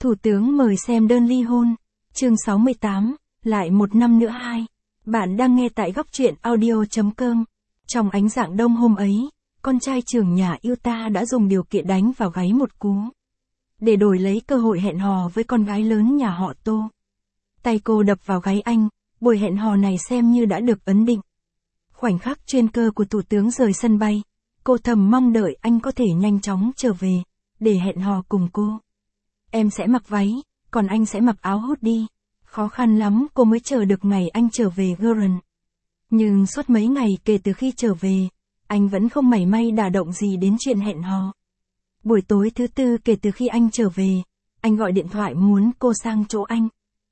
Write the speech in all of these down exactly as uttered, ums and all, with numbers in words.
Thủ tướng mời xem đơn ly hôn. Chương sáu mươi tám, lại một năm nữa hai. Bạn đang nghe tại góc truyện audio chấm com. Trong ánh rạng đông hôm ấy, con trai trưởng nhà Utah đã dùng điều kiện đánh vào gáy một cú. Để đổi lấy cơ hội hẹn hò với con gái lớn nhà họ Tô. Tay cô đập vào gáy anh, buổi hẹn hò này xem như đã được ấn định. Khoảnh khắc chuyên cơ của thủ tướng rời sân bay, cô thầm mong đợi anh có thể nhanh chóng trở về, để hẹn hò cùng cô. Em sẽ mặc váy, còn anh sẽ mặc áo hoodie. Khó khăn lắm cô mới chờ được ngày anh trở về Guerin. Nhưng suốt mấy ngày kể từ khi trở về, anh vẫn không mảy may đả động gì đến chuyện hẹn hò. Buổi tối thứ tư kể từ khi anh trở về, anh gọi điện thoại muốn cô sang chỗ anh.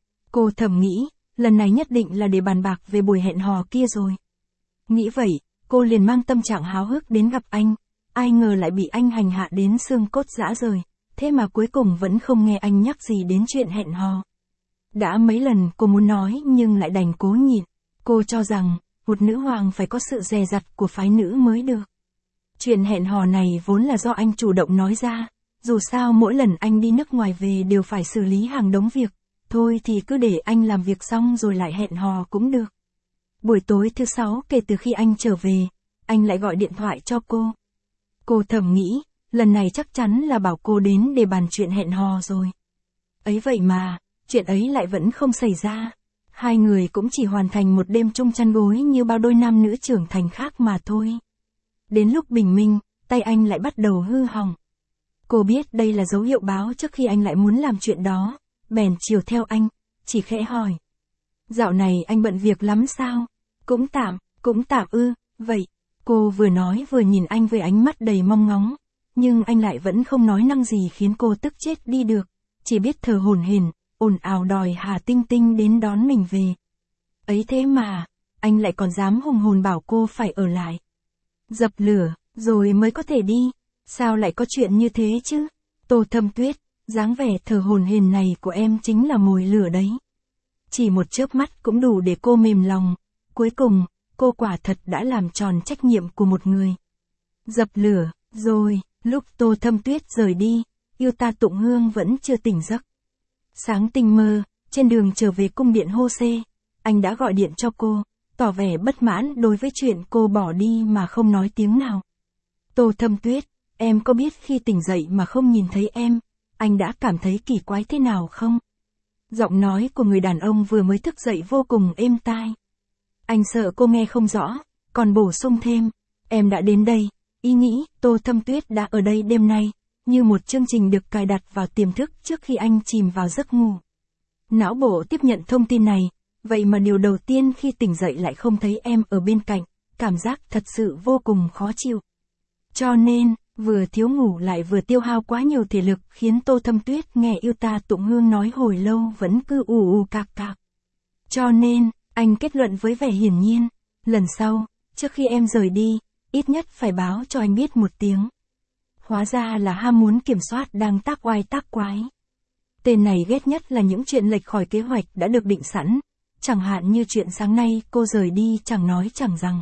Cô thầm nghĩ, lần này nhất định là để bàn bạc về buổi hẹn hò kia rồi. Nghĩ vậy, cô liền mang tâm trạng háo hức đến gặp anh, ai ngờ lại bị anh hành hạ đến xương cốt rã rời, thế mà cuối cùng vẫn không nghe anh nhắc gì đến chuyện hẹn hò. Đã mấy lần cô muốn nói nhưng lại đành cố nhịn, cô cho rằng, một nữ hoàng phải có sự dè dặt của phái nữ mới được. Chuyện hẹn hò này vốn là do anh chủ động nói ra, dù sao mỗi lần anh đi nước ngoài về đều phải xử lý hàng đống việc, thôi thì cứ để anh làm việc xong rồi lại hẹn hò cũng được. Buổi tối thứ sáu kể từ khi anh trở về, anh lại gọi điện thoại cho cô. Cô thầm nghĩ, lần này chắc chắn là bảo cô đến để bàn chuyện hẹn hò rồi. Ấy vậy mà, chuyện ấy lại vẫn không xảy ra. Hai người cũng chỉ hoàn thành một đêm chung chăn gối như bao đôi nam nữ trưởng thành khác mà thôi. Đến lúc bình minh, tay anh lại bắt đầu hư hỏng. Cô biết đây là dấu hiệu báo trước khi anh lại muốn làm chuyện đó, bèn chiều theo anh, chỉ khẽ hỏi. Dạo này anh bận việc lắm sao? Cũng tạm, cũng tạm ư, vậy. Cô vừa nói vừa nhìn anh với ánh mắt đầy mong ngóng, nhưng anh lại vẫn không nói năng gì khiến cô tức chết đi được, chỉ biết thở hổn hển, ồn ào đòi Hà Tinh Tinh đến đón mình về. Ấy thế mà, anh lại còn dám hùng hồn bảo cô phải ở lại. Dập lửa, rồi mới có thể đi, sao lại có chuyện như thế chứ? Tô Thâm Tuyết, dáng vẻ thở hổn hển này của em chính là mồi lửa đấy. Chỉ một chớp mắt cũng đủ để cô mềm lòng, cuối cùng, cô quả thật đã làm tròn trách nhiệm của một người. Dập lửa, rồi, lúc Tô Thâm Tuyết rời đi, Utah Tụng Hương vẫn chưa tỉnh giấc. Sáng tinh mơ, trên đường trở về cung điện Hô-xê, anh đã gọi điện cho cô, tỏ vẻ bất mãn đối với chuyện cô bỏ đi mà không nói tiếng nào. Tô Thâm Tuyết, em có biết khi tỉnh dậy mà không nhìn thấy em, anh đã cảm thấy kỳ quái thế nào không? Giọng nói của người đàn ông vừa mới thức dậy vô cùng êm tai. Anh sợ cô nghe không rõ, còn bổ sung thêm, em đã đến đây, ý nghĩ Tô Thâm Tuyết đã ở đây đêm nay, như một chương trình được cài đặt vào tiềm thức trước khi anh chìm vào giấc ngủ. Não bộ tiếp nhận thông tin này, vậy mà điều đầu tiên khi tỉnh dậy lại không thấy em ở bên cạnh, cảm giác thật sự vô cùng khó chịu. Cho nên, vừa thiếu ngủ lại vừa tiêu hao quá nhiều thể lực khiến Tô Thâm Tuyết nghe Utah Tụng Hương nói hồi lâu vẫn cứ ù ù cạc cạc. Cho nên, anh kết luận với vẻ hiển nhiên, lần sau, trước khi em rời đi, ít nhất phải báo cho anh biết một tiếng. Hóa ra là ham muốn kiểm soát đang tác oai tác quái. Tên này ghét nhất là những chuyện lệch khỏi kế hoạch đã được định sẵn, chẳng hạn như chuyện sáng nay cô rời đi chẳng nói chẳng rằng.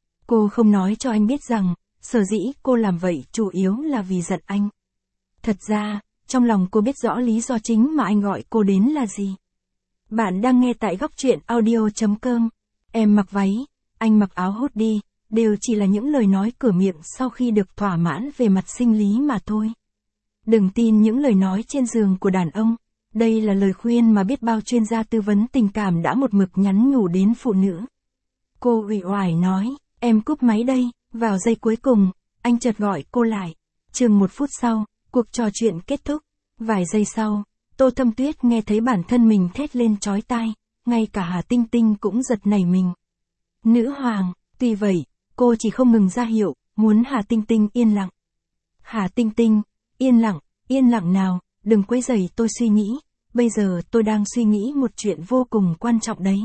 Cô không nói cho anh biết rằng, sở dĩ cô làm vậy chủ yếu là vì giận anh. Thật ra, trong lòng cô biết rõ lý do chính mà anh gọi cô đến là gì. Bạn đang nghe tại góc truyện audio chấm com. Em mặc váy, anh mặc áo hoodie, đều chỉ là những lời nói cửa miệng sau khi được thỏa mãn về mặt sinh lý mà thôi. Đừng tin những lời nói trên giường của đàn ông, đây là lời khuyên mà biết bao chuyên gia tư vấn tình cảm đã một mực nhắn nhủ đến phụ nữ. Cô uể oải nói, em cúp máy đây, vào giây cuối cùng, anh chợt gọi cô lại. Chừng một phút sau, cuộc trò chuyện kết thúc, vài giây sau, Tô Thâm Tuyết nghe thấy bản thân mình thét lên chói tai, ngay cả Hà Tinh Tinh cũng giật nảy mình. Nữ hoàng, tuy vậy, cô chỉ không ngừng ra hiệu, muốn Hà Tinh Tinh yên lặng. Hà Tinh Tinh, yên lặng, yên lặng nào, đừng quấy rầy tôi suy nghĩ, bây giờ tôi đang suy nghĩ một chuyện vô cùng quan trọng đấy.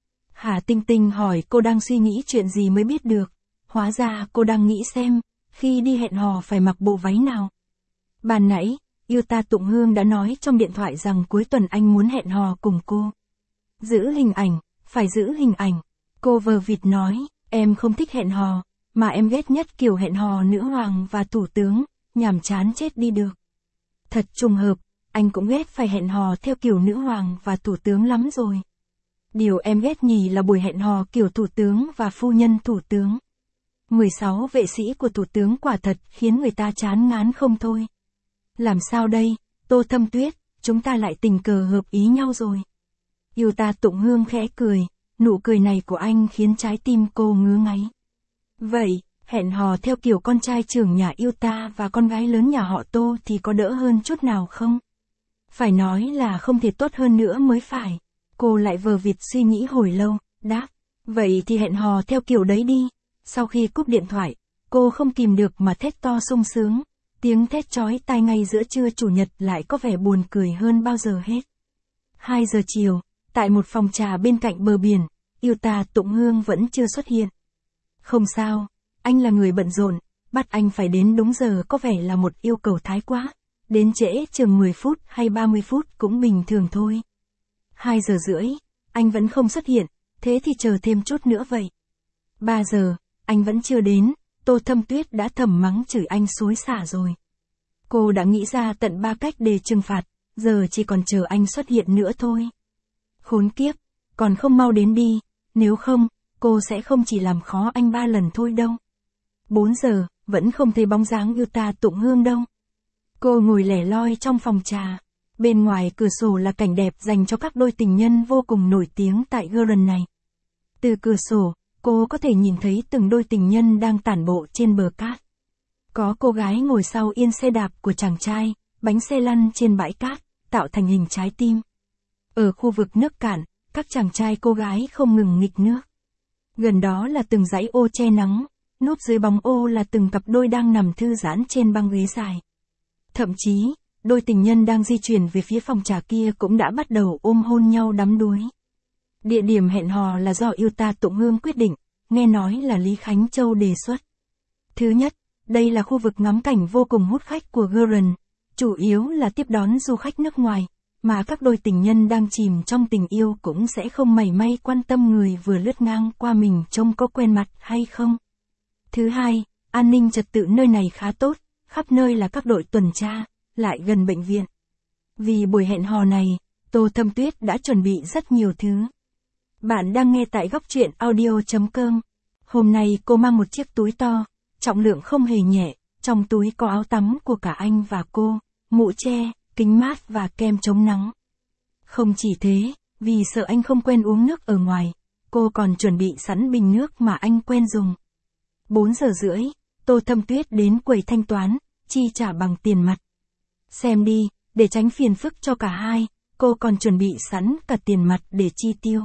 Hà Tinh Tinh hỏi cô đang suy nghĩ chuyện gì mới biết được, hóa ra cô đang nghĩ xem, khi đi hẹn hò phải mặc bộ váy nào. Ban nãy, Utah Tụng Hương đã nói trong điện thoại rằng cuối tuần anh muốn hẹn hò cùng cô. Giữ hình ảnh, phải giữ hình ảnh. Cô vờ vịt nói, em không thích hẹn hò, mà em ghét nhất kiểu hẹn hò nữ hoàng và thủ tướng, nhàm chán chết đi được. Thật trùng hợp, anh cũng ghét phải hẹn hò theo kiểu nữ hoàng và thủ tướng lắm rồi. Điều em ghét nhì là buổi hẹn hò kiểu thủ tướng và phu nhân thủ tướng. mười sáu vệ sĩ của thủ tướng quả thật khiến người ta chán ngán không thôi. Làm sao đây, Tô Thâm Tuyết, chúng ta lại tình cờ hợp ý nhau rồi. Yuta Tụng Hương khẽ cười, nụ cười này của anh khiến trái tim cô ngứa ngáy. Vậy, hẹn hò theo kiểu con trai trưởng nhà Yuta và con gái lớn nhà họ Tô thì có đỡ hơn chút nào không? Phải nói là không thể tốt hơn nữa mới phải. Cô lại vờ vịt suy nghĩ hồi lâu, đáp, vậy thì hẹn hò theo kiểu đấy đi. Sau khi cúp điện thoại, cô không kìm được mà thét to sung sướng, tiếng thét chói tai ngay giữa trưa chủ nhật lại có vẻ buồn cười hơn bao giờ hết. hai giờ chiều, tại một phòng trà bên cạnh bờ biển, Yuta Tụng Hương vẫn chưa xuất hiện. Không sao, anh là người bận rộn, bắt anh phải đến đúng giờ có vẻ là một yêu cầu thái quá, đến trễ chừng mười phút hay ba mươi phút cũng bình thường thôi. hai giờ rưỡi, anh vẫn không xuất hiện, thế thì chờ thêm chút nữa vậy. ba giờ, anh vẫn chưa đến, Tô Thâm Tuyết đã thầm mắng chửi anh xối xả rồi. Cô đã nghĩ ra tận ba cách để trừng phạt, giờ chỉ còn chờ anh xuất hiện nữa thôi. Khốn kiếp, còn không mau đến đi, nếu không, cô sẽ không chỉ làm khó anh ba lần thôi đâu. bốn giờ, vẫn không thấy bóng dáng Yuta Tụng Hương đâu. Cô ngồi lẻ loi trong phòng trà. Bên ngoài cửa sổ là cảnh đẹp dành cho các đôi tình nhân vô cùng nổi tiếng tại Garden này. Từ cửa sổ, cô có thể nhìn thấy từng đôi tình nhân đang tản bộ trên bờ cát. Có cô gái ngồi sau yên xe đạp của chàng trai, bánh xe lăn trên bãi cát, tạo thành hình trái tim. Ở khu vực nước cạn, các chàng trai cô gái không ngừng nghịch nước. Gần đó là từng dãy ô che nắng, núp dưới bóng ô là từng cặp đôi đang nằm thư giãn trên băng ghế dài. Thậm chí, đôi tình nhân đang di chuyển về phía phòng trà kia cũng đã bắt đầu ôm hôn nhau đắm đuối. Địa điểm hẹn hò là do Yuta Tụng Hương quyết định, nghe nói là Lý Khánh Châu đề xuất. Thứ nhất, đây là khu vực ngắm cảnh vô cùng hút khách của Garden, chủ yếu là tiếp đón du khách nước ngoài, mà các đôi tình nhân đang chìm trong tình yêu cũng sẽ không mảy may quan tâm người vừa lướt ngang qua mình trông có quen mặt hay không. Thứ hai, an ninh trật tự nơi này khá tốt, khắp nơi là các đội tuần tra, lại gần bệnh viện. Vì buổi hẹn hò này, Tô Thâm Tuyết đã chuẩn bị rất nhiều thứ. Bạn đang nghe tại góc truyện audio chấm com. Hôm nay cô mang một chiếc túi to, trọng lượng không hề nhẹ, trong túi có áo tắm của cả anh và cô, mũ che, kính mát và kem chống nắng. Không chỉ thế, vì sợ anh không quen uống nước ở ngoài, cô còn chuẩn bị sẵn bình nước mà anh quen dùng. bốn giờ rưỡi, Tô Thâm Tuyết đến quầy thanh toán, chi trả bằng tiền mặt. Xem đi, để tránh phiền phức cho cả hai, cô còn chuẩn bị sẵn cả tiền mặt để chi tiêu.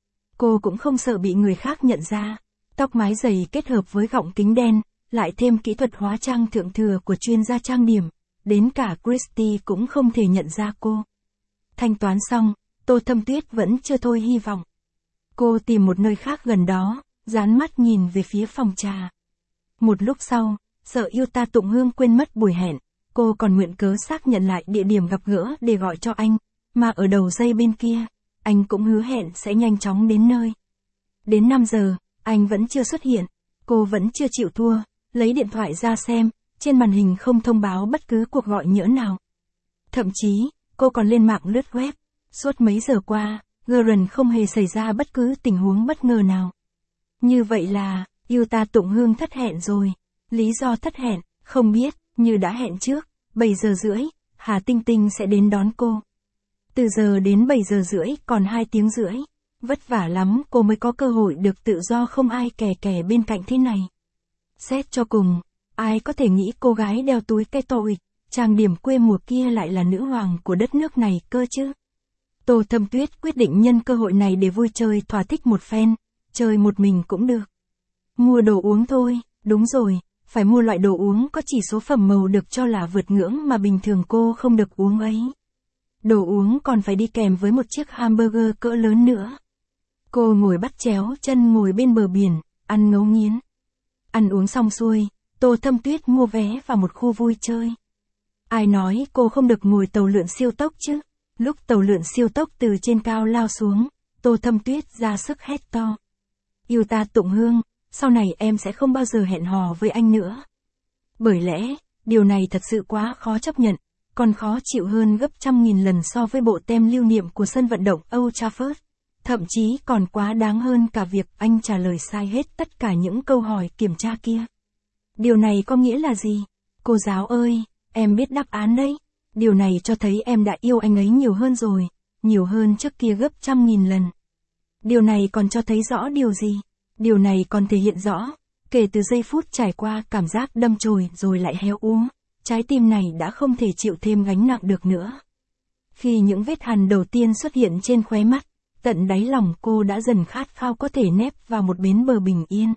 Cô cũng không sợ bị người khác nhận ra, tóc mái dày kết hợp với gọng kính đen, lại thêm kỹ thuật hóa trang thượng thừa của chuyên gia trang điểm, đến cả Christy cũng không thể nhận ra cô. Thanh toán xong, Tô Thâm Tuyết vẫn chưa thôi hy vọng. Cô tìm một nơi khác gần đó, dán mắt nhìn về phía phòng trà. Một lúc sau, sợ Yuta Tụng Hương quên mất buổi hẹn, cô còn nguyện cớ xác nhận lại địa điểm gặp gỡ để gọi cho anh, mà ở đầu dây bên kia, anh cũng hứa hẹn sẽ nhanh chóng đến nơi. Đến năm giờ, anh vẫn chưa xuất hiện, cô vẫn chưa chịu thua, lấy điện thoại ra xem, trên màn hình không thông báo bất cứ cuộc gọi nhỡ nào. Thậm chí, cô còn lên mạng lướt web, suốt mấy giờ qua, Garden không hề xảy ra bất cứ tình huống bất ngờ nào. Như vậy là, Yuta Tụng Hương thất hẹn rồi. Lý do thất hẹn, không biết, như đã hẹn trước, bảy giờ rưỡi, Hà Tinh Tinh sẽ đến đón cô. Từ giờ đến bảy giờ rưỡi còn hai tiếng rưỡi. Vất vả lắm cô mới có cơ hội được tự do không ai kè kè bên cạnh thế này. Xét cho cùng, ai có thể nghĩ cô gái đeo túi cây to ịch, trang điểm quê mùa kia lại là nữ hoàng của đất nước này cơ chứ. Tô Thâm Tuyết quyết định nhân cơ hội này để vui chơi thỏa thích một phen, chơi một mình cũng được. Mua đồ uống thôi, đúng rồi, phải mua loại đồ uống có chỉ số phẩm màu được cho là vượt ngưỡng mà bình thường cô không được uống ấy. Đồ uống còn phải đi kèm với một chiếc hamburger cỡ lớn nữa. Cô ngồi bắt chéo chân ngồi bên bờ biển, ăn ngấu nghiến. Ăn uống xong xuôi, Tô Thâm Tuyết mua vé vào một khu vui chơi. Ai nói cô không được ngồi tàu lượn siêu tốc chứ? Lúc tàu lượn siêu tốc từ trên cao lao xuống, Tô Thâm Tuyết ra sức hét to. Yuta Tụng Hương, sau này em sẽ không bao giờ hẹn hò với anh nữa. Bởi lẽ, điều này thật sự quá khó chấp nhận, còn khó chịu hơn gấp trăm nghìn lần so với bộ tem lưu niệm của sân vận động Old Trafford. Thậm chí còn quá đáng hơn cả việc anh trả lời sai hết tất cả những câu hỏi kiểm tra kia. Điều này có nghĩa là gì? Cô giáo ơi, em biết đáp án đấy. Điều này cho thấy em đã yêu anh ấy nhiều hơn rồi, nhiều hơn trước kia gấp trăm nghìn lần. Điều này còn cho thấy rõ điều gì? Điều này còn thể hiện rõ, kể từ giây phút trải qua cảm giác đâm chồi rồi lại héo úa, trái tim này đã không thể chịu thêm gánh nặng được nữa. Khi những vết hằn đầu tiên xuất hiện trên khóe mắt, tận đáy lòng cô đã dần khát khao có thể nép vào một bến bờ bình yên.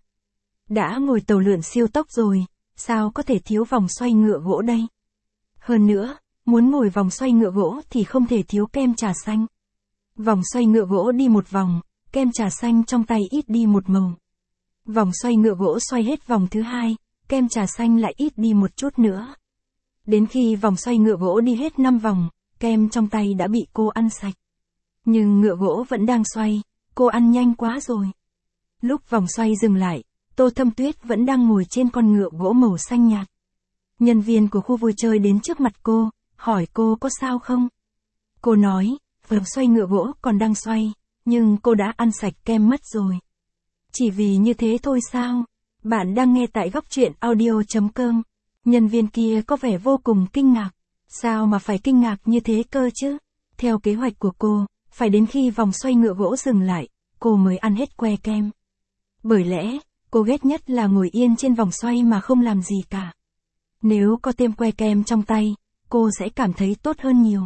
Đã ngồi tàu lượn siêu tốc rồi, sao có thể thiếu vòng xoay ngựa gỗ đây? Hơn nữa, muốn ngồi vòng xoay ngựa gỗ thì không thể thiếu kem trà xanh. Vòng xoay ngựa gỗ đi một vòng, kem trà xanh trong tay ít đi một màu. Vòng xoay ngựa gỗ xoay hết vòng thứ hai, kem trà xanh lại ít đi một chút nữa. Đến khi vòng xoay ngựa gỗ đi hết năm vòng, kem trong tay đã bị cô ăn sạch. Nhưng ngựa gỗ vẫn đang xoay, cô ăn nhanh quá rồi. Lúc vòng xoay dừng lại, Tô Thâm Tuyết vẫn đang ngồi trên con ngựa gỗ màu xanh nhạt. Nhân viên của khu vui chơi đến trước mặt cô, hỏi cô có sao không? Cô nói, vòng xoay ngựa gỗ còn đang xoay, nhưng cô đã ăn sạch kem mất rồi. Chỉ vì như thế thôi sao? Bạn đang nghe tại góc truyện audio chấm com. Nhân viên kia có vẻ vô cùng kinh ngạc. Sao mà phải kinh ngạc như thế cơ chứ? Theo kế hoạch của cô, phải đến khi vòng xoay ngựa gỗ dừng lại, cô mới ăn hết que kem. Bởi lẽ, cô ghét nhất là ngồi yên trên vòng xoay mà không làm gì cả. Nếu có thêm que kem trong tay, cô sẽ cảm thấy tốt hơn nhiều.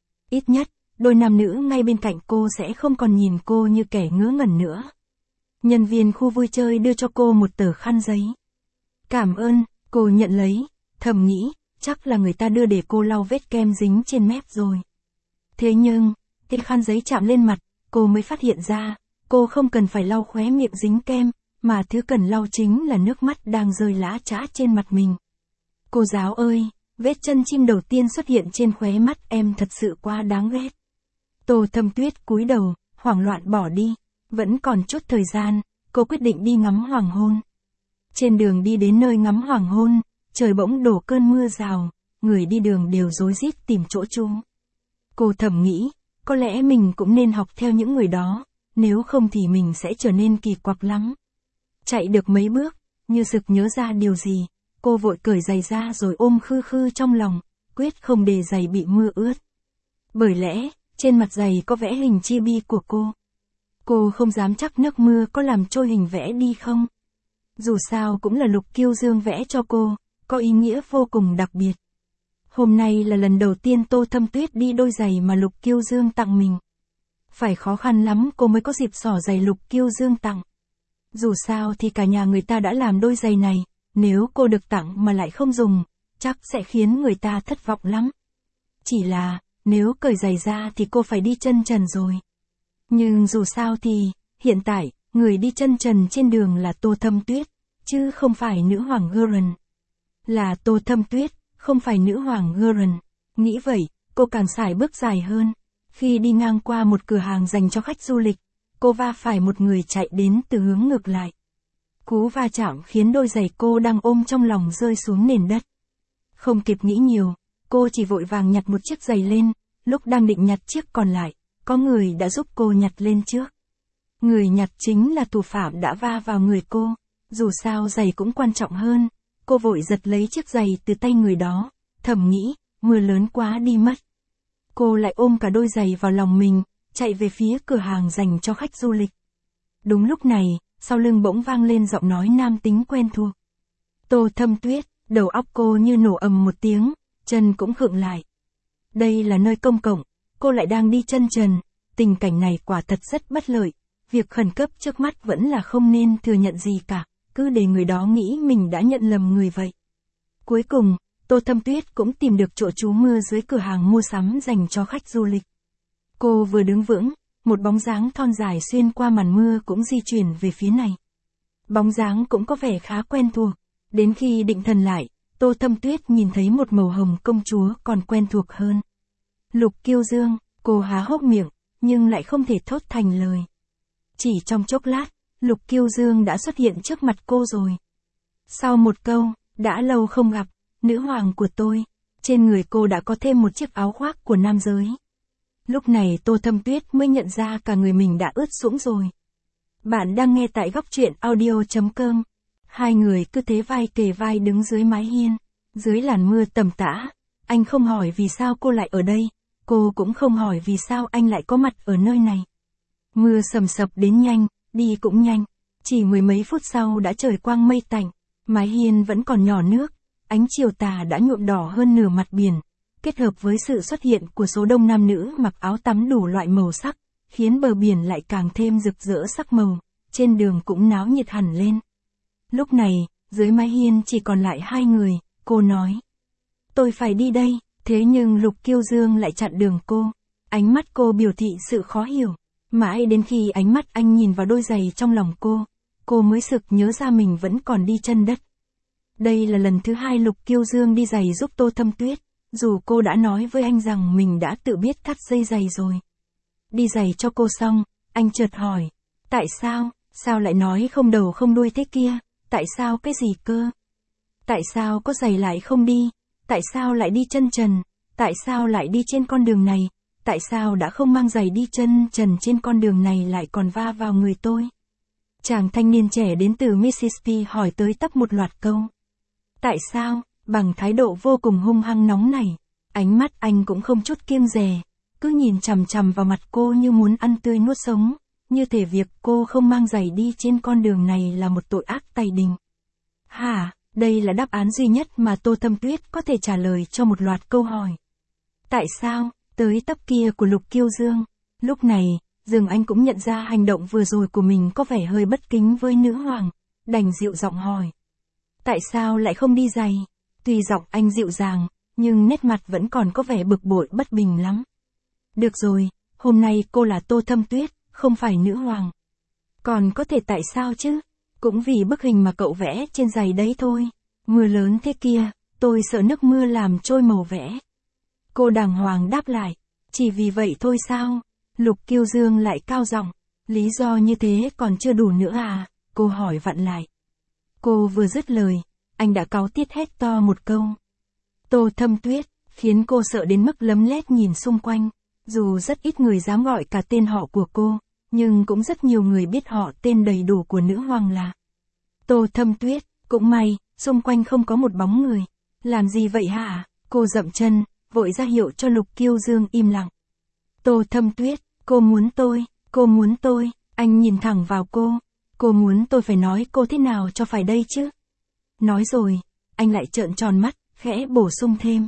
Ít nhất, đôi nam nữ ngay bên cạnh cô sẽ không còn nhìn cô như kẻ ngớ ngẩn nữa. Nhân viên khu vui chơi đưa cho cô một tờ khăn giấy. Cảm ơn, cô nhận lấy, thầm nghĩ, chắc là người ta đưa để cô lau vết kem dính trên mép rồi. Thế nhưng, khi khăn giấy chạm lên mặt, cô mới phát hiện ra, cô không cần phải lau khóe miệng dính kem, mà thứ cần lau chính là nước mắt đang rơi lã chã trên mặt mình. Cô giáo ơi, vết chân chim đầu tiên xuất hiện trên khóe mắt em thật sự quá đáng ghét. Tô Thâm Tuyết cúi đầu, hoảng loạn bỏ đi. Vẫn còn chút thời gian, cô quyết định đi ngắm hoàng hôn. Trên đường đi đến nơi ngắm hoàng hôn, trời bỗng đổ cơn mưa rào, người đi đường đều rối rít tìm chỗ trú. Cô thầm nghĩ, có lẽ mình cũng nên học theo những người đó, nếu không thì mình sẽ trở nên kỳ quặc lắm. Chạy được mấy bước, như sực nhớ ra điều gì, cô vội cởi giày ra rồi ôm khư khư trong lòng, quyết không để giày bị mưa ướt. Bởi lẽ, trên mặt giày có vẽ hình chibi của cô. Cô không dám chắc nước mưa có làm trôi hình vẽ đi không. Dù sao cũng là Lục Kiêu Dương vẽ cho cô, có ý nghĩa vô cùng đặc biệt. Hôm nay là lần đầu tiên Tô Thâm Tuyết đi đôi giày mà Lục Kiêu Dương tặng mình. Phải khó khăn lắm cô mới có dịp xỏ giày Lục Kiêu Dương tặng. Dù sao thì cả nhà người ta đã làm đôi giày này, nếu cô được tặng mà lại không dùng, chắc sẽ khiến người ta thất vọng lắm. Chỉ là, nếu cởi giày ra thì cô phải đi chân trần rồi. Nhưng dù sao thì, hiện tại, người đi chân trần trên đường là Tô Thâm Tuyết, chứ không phải nữ hoàng Gurren. Là Tô Thâm Tuyết, không phải nữ hoàng Gurren. Nghĩ vậy, cô càng sải bước dài hơn. Khi đi ngang qua một cửa hàng dành cho khách du lịch, cô va phải một người chạy đến từ hướng ngược lại. Cú va chạm khiến đôi giày cô đang ôm trong lòng rơi xuống nền đất. Không kịp nghĩ nhiều, cô chỉ vội vàng nhặt một chiếc giày lên, lúc đang định nhặt chiếc còn lại, có người đã giúp cô nhặt lên trước. Người nhặt chính là thủ phạm đã va vào người cô, dù sao giày cũng quan trọng hơn, cô vội giật lấy chiếc giày từ tay người đó, thầm nghĩ, mưa lớn quá đi mất. Cô lại ôm cả đôi giày vào lòng mình, chạy về phía cửa hàng dành cho khách du lịch. Đúng lúc này, sau lưng bỗng vang lên giọng nói nam tính quen thuộc. Tô Thâm Tuyết, đầu óc cô như nổ ầm một tiếng, chân cũng khựng lại. Đây là nơi công cộng, cô lại đang đi chân trần, tình cảnh này quả thật rất bất lợi, việc khẩn cấp trước mắt vẫn là không nên thừa nhận gì cả, cứ để người đó nghĩ mình đã nhận lầm người vậy. Cuối cùng, Tô Thâm Tuyết cũng tìm được chỗ trú mưa dưới cửa hàng mua sắm dành cho khách du lịch. Cô vừa đứng vững, một bóng dáng thon dài xuyên qua màn mưa cũng di chuyển về phía này. Bóng dáng cũng có vẻ khá quen thuộc, đến khi định thần lại, Tô Thâm Tuyết nhìn thấy một màu hồng công chúa còn quen thuộc hơn. Lục Kiêu Dương, cô há hốc miệng, nhưng lại không thể thốt thành lời. Chỉ trong chốc lát, Lục Kiêu Dương đã xuất hiện trước mặt cô rồi. Sau một câu, đã lâu không gặp, nữ hoàng của tôi, Trên người cô đã có thêm một chiếc áo khoác của nam giới. Lúc này Tô Thâm Tuyết mới nhận ra cả người mình đã ướt sũng rồi. Bạn đang nghe tại góc truyện audio chấm com. Hai người cứ thế vai kề vai đứng dưới mái hiên, dưới làn mưa tầm tã. Anh không hỏi vì sao cô lại ở đây, cô cũng không hỏi vì sao anh lại có mặt ở nơi này. Mưa sầm sập đến nhanh, đi cũng nhanh. Chỉ mười mấy phút sau đã trời quang mây tạnh, mái hiên vẫn còn nhỏ nước, ánh chiều tà đã nhuộm đỏ hơn nửa mặt biển, kết hợp với sự xuất hiện của số đông nam nữ mặc áo tắm đủ loại màu sắc, khiến bờ biển lại càng thêm rực rỡ sắc màu, trên đường cũng náo nhiệt hẳn lên. Lúc này, dưới mái hiên chỉ còn lại hai người, cô nói. Tôi phải đi đây, thế nhưng Lục Kiêu Dương lại chặn đường cô. Ánh mắt cô biểu thị sự khó hiểu, mãi đến khi ánh mắt anh nhìn vào đôi giày trong lòng cô, cô mới sực nhớ ra mình vẫn còn đi chân đất. Đây là lần thứ hai Lục Kiêu Dương đi giày giúp Tô Thâm Tuyết, dù cô đã nói với anh rằng mình đã tự biết thắt dây giày rồi. Đi giày cho cô xong, anh chợt hỏi, tại sao, sao lại nói không đầu không đuôi thế kia, tại sao cái gì cơ? Tại sao có giày lại không đi, tại sao lại đi chân trần, tại sao lại đi trên con đường này, tại sao đã không mang giày đi chân trần trên con đường này lại còn va vào người tôi? Chàng thanh niên trẻ đến từ Mississippi hỏi tới tấp một loạt câu. Tại sao, bằng thái độ vô cùng hung hăng nóng nảy, ánh mắt anh cũng không chút kiêng dè, cứ nhìn chằm chằm vào mặt cô như muốn ăn tươi nuốt sống, như thể việc cô không mang giày đi trên con đường này là một tội ác tày đình. Hả, đây là đáp án duy nhất mà Tô Thâm Tuyết có thể trả lời cho một loạt câu hỏi. Tại sao, tới tấp kia của Lục Kiêu Dương, lúc này, dường anh cũng nhận ra hành động vừa rồi của mình có vẻ hơi bất kính với nữ hoàng, đành dịu giọng hỏi. Tại sao lại không đi giày? Tuy giọng anh dịu dàng, nhưng nét mặt vẫn còn có vẻ bực bội bất bình lắm. Được rồi, hôm nay cô là Tô Thâm Tuyết, không phải nữ hoàng. Còn có thể tại sao chứ? Cũng vì bức hình mà cậu vẽ trên giày đấy thôi. Mưa lớn thế kia, tôi sợ nước mưa làm trôi màu vẽ. Cô đàng hoàng đáp lại, chỉ vì vậy thôi sao? Lục Kiêu Dương lại cao giọng, lý do như thế còn chưa đủ nữa à? Cô hỏi vặn lại. Cô vừa dứt lời, anh đã cáu tiết hét to một câu. Tô Thâm Tuyết, khiến cô sợ đến mức lấm lét nhìn xung quanh. Dù rất ít người dám gọi cả tên họ của cô, nhưng cũng rất nhiều người biết họ tên đầy đủ của nữ hoàng là Tô Thâm Tuyết. Cũng may, xung quanh không có một bóng người. Làm gì vậy hả? Cô dậm chân, vội ra hiệu cho Lục Kiêu Dương im lặng. Tô Thâm Tuyết, cô muốn tôi, cô muốn tôi, anh nhìn thẳng vào cô. Cô muốn tôi phải nói cô thế nào cho phải đây chứ? Nói rồi, anh lại trợn tròn mắt, khẽ bổ sung thêm.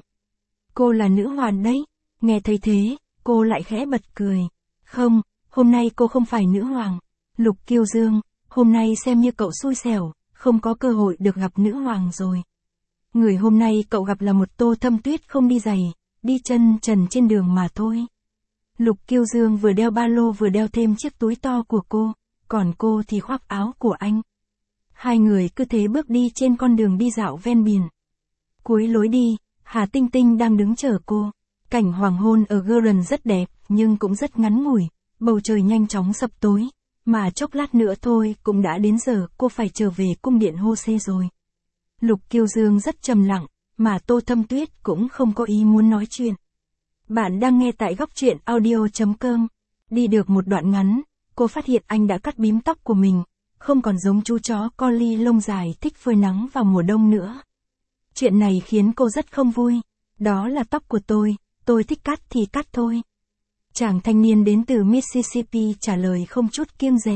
Cô là nữ hoàng đấy. Nghe thấy thế, cô lại khẽ bật cười. Không, hôm nay cô không phải nữ hoàng. Lục Kiêu Dương, hôm nay xem như cậu xui xẻo, không có cơ hội được gặp nữ hoàng rồi. Người hôm nay cậu gặp là một Tô Thâm Tuyết không đi giày, đi chân trần trên đường mà thôi. Lục Kiêu Dương vừa đeo ba lô vừa đeo thêm chiếc túi to của cô, còn cô thì khoác áo của anh. Hai người cứ thế bước đi trên con đường đi dạo ven biển. Cuối lối đi, Hà Tinh Tinh đang đứng chờ cô. Cảnh hoàng hôn ở Garden rất đẹp, nhưng cũng rất ngắn ngủi, bầu trời nhanh chóng sập tối, mà chốc lát nữa thôi cũng đã đến giờ cô phải trở về cung điện Hô Xê rồi. Lục Kiêu Dương rất trầm lặng, mà Tô Thâm Tuyết cũng không có ý muốn nói chuyện. Bạn đang nghe tại góc truyện audio chấm com. Đi được một đoạn ngắn, cô phát hiện anh đã cắt bím tóc của mình, không còn giống chú chó collie lông dài thích phơi nắng vào mùa đông nữa. Chuyện này khiến cô rất không vui. Đó là tóc của tôi, tôi thích cắt thì cắt thôi. Chàng thanh niên đến từ Mississippi trả lời không chút kiêng dè.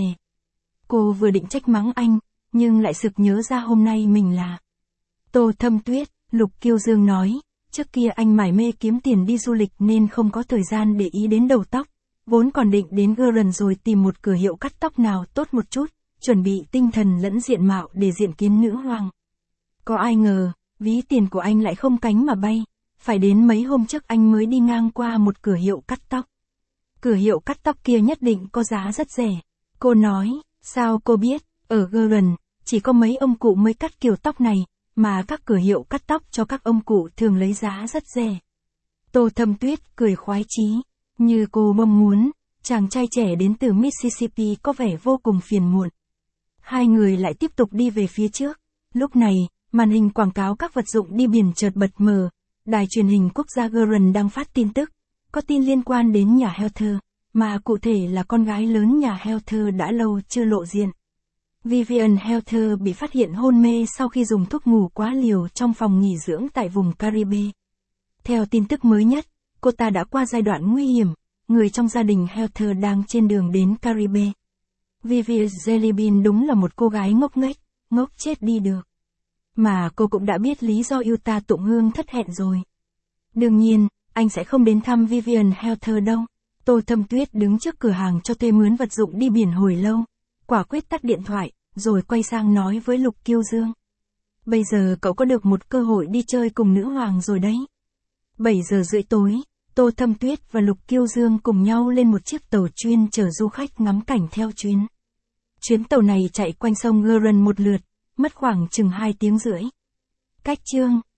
Cô vừa định trách mắng anh, nhưng lại sực nhớ ra hôm nay mình là Tô Thâm Tuyết. Lục Kiêu Dương nói, trước kia anh mải mê kiếm tiền đi du lịch nên không có thời gian để ý đến đầu tóc, vốn còn định đến Garden rồi tìm một cửa hiệu cắt tóc nào tốt một chút, chuẩn bị tinh thần lẫn diện mạo để diện kiến nữ hoàng. Có ai ngờ, ví tiền của anh lại không cánh mà bay, phải đến mấy hôm trước anh mới đi ngang qua một cửa hiệu cắt tóc. Cửa hiệu cắt tóc kia nhất định có giá rất rẻ. Cô nói, sao cô biết, ở Garden, chỉ có mấy ông cụ mới cắt kiểu tóc này, mà các cửa hiệu cắt tóc cho các ông cụ thường lấy giá rất rẻ. Tô Thâm Tuyết cười khoái chí, như cô mong muốn, chàng trai trẻ đến từ Mississippi có vẻ vô cùng phiền muộn. Hai người lại tiếp tục đi về phía trước. Lúc này, màn hình quảng cáo các vật dụng đi biển chợt bật mờ, Đài truyền hình quốc gia Guardian đang phát tin tức, có tin liên quan đến nhà Heather, mà cụ thể là con gái lớn nhà Heather đã lâu chưa lộ diện. Vivian Heather bị phát hiện hôn mê sau khi dùng thuốc ngủ quá liều trong phòng nghỉ dưỡng tại vùng Caribe. Theo tin tức mới nhất, cô ta đã qua giai đoạn nguy hiểm, người trong gia đình Heather đang trên đường đến Caribe. Vivian Jellybean đúng là một cô gái ngốc nghếch, ngốc chết đi được. Mà cô cũng đã biết lý do Utah tụng hương thất hẹn rồi. Đương nhiên, anh sẽ không đến thăm Vivian Heather đâu. Tô Thâm Tuyết đứng trước cửa hàng cho thuê mướn vật dụng đi biển hồi lâu, quả quyết tắt điện thoại, rồi quay sang nói với Lục Kiêu Dương. Bây giờ cậu có được một cơ hội đi chơi cùng nữ hoàng rồi đấy. bảy giờ rưỡi tối, Tô Thâm Tuyết và Lục Kiêu Dương cùng nhau lên một chiếc tàu chuyên chở du khách ngắm cảnh theo chuyến. Chuyến tàu này chạy quanh sông Guardian một lượt, mất khoảng chừng hai tiếng rưỡi. Cách chương